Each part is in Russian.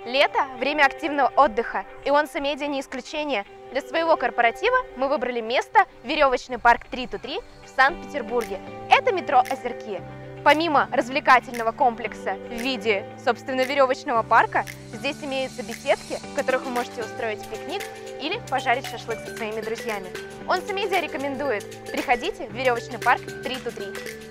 Лето – время активного отдыха, и Онса Медиа не исключение. Для своего корпоратива мы выбрали место веревочный парк 3-3 в Санкт-Петербурге. Это метро Озерки. Помимо развлекательного комплекса в виде, собственно, веревочного парка, здесь имеются беседки, в которых вы можете устроить пикник или пожарить шашлык со своими друзьями. Онса Медиа рекомендует: приходите в веревочный парк 3-3.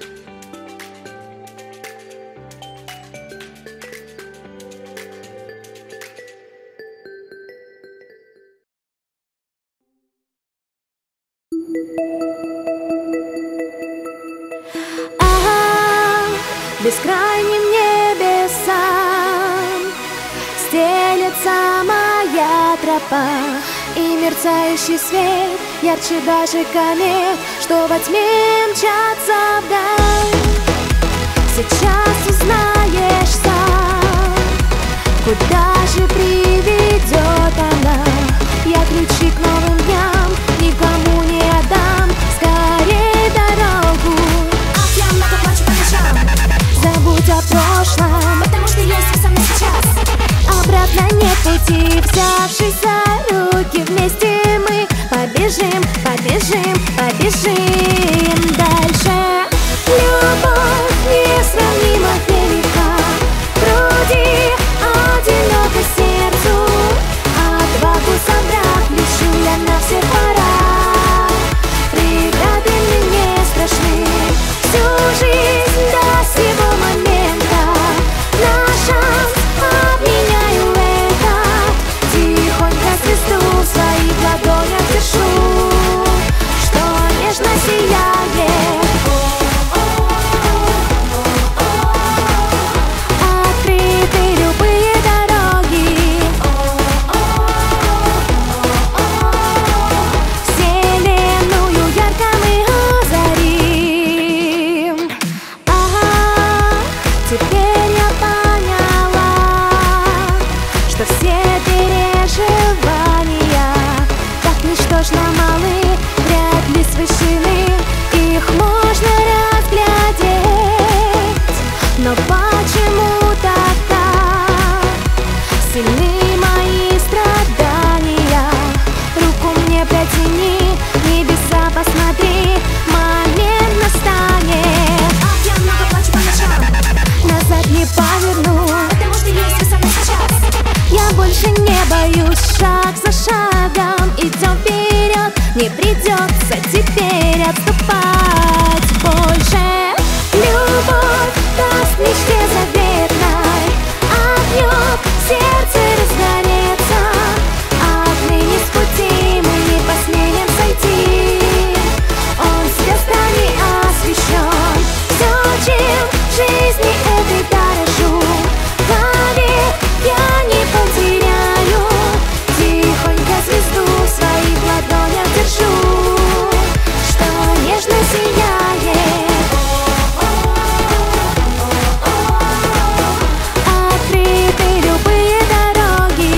Бескрайним небесам стелется моя тропа, и мерцающий свет ярче даже комет, что во тьме мчатся вдаль. Сейчас узнаешь сам, куда же приведет она. Я ключи к новым дням никому не отдам. Скорей дорогу. Ах, я много плачу по ночам. Забудь о прошлом, потому что есть со мной сейчас. обратно нет пути. Взявшись за руки, вместе мы побежим, побежим, побежим дальше. Любовь несравнима велика, в груди одиноко сердцу. Отвагу собрав, лечу я на всех парах. Преграды мне не страшны. Всю жизнь до сего момента на шанс обменяю это. Тихонько звезду в своих ладонях держу, что нежно сияет. Открыты любые дороги, вселенную ярко мы озарим. Ага, теперь я поняла, что все переживания так ничтожно малы, вряд ли с вышины их можно разглядеть. Но почему-то так сильны мои страдания. Руку мне протяни, небеса посмотри, момент настанет. Ах, я много плачу по ночам, Назад не поверну, потому что есть со мной сейчас. я больше не боюсь. Шаг за шагом идем вперед, не придется теперь отступать больше. Любовь даст мечте заветной огнем, сердце разгорится. Отныне с пути мы не посмеем сойти. Он звездами освещен. Все, чем в жизни этой дорожу, вовек я не потеряю. Тихонько звезду в своих ладонях держу, что нежно сияет. Открыты любые дороги,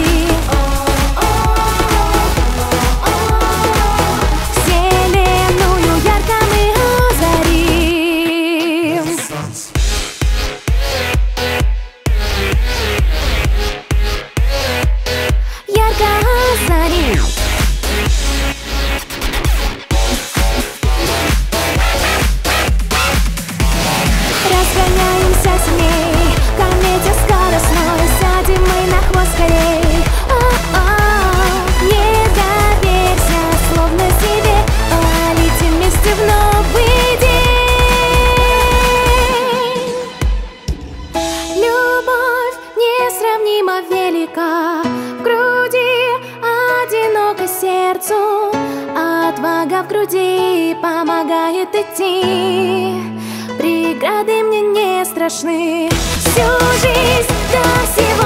вселенную ярко мы озарим. Ярко озарим. Разгоняемся сильней, комете скоростной, сядем мы на хвост скорей. Не доверься, словно себе, полетим вместе в новый день. Любовь несравнима велика, в груди одиноко сердцу. Отвага в груди помогает идти. Преграды мне не страшны. Всю жизнь до сего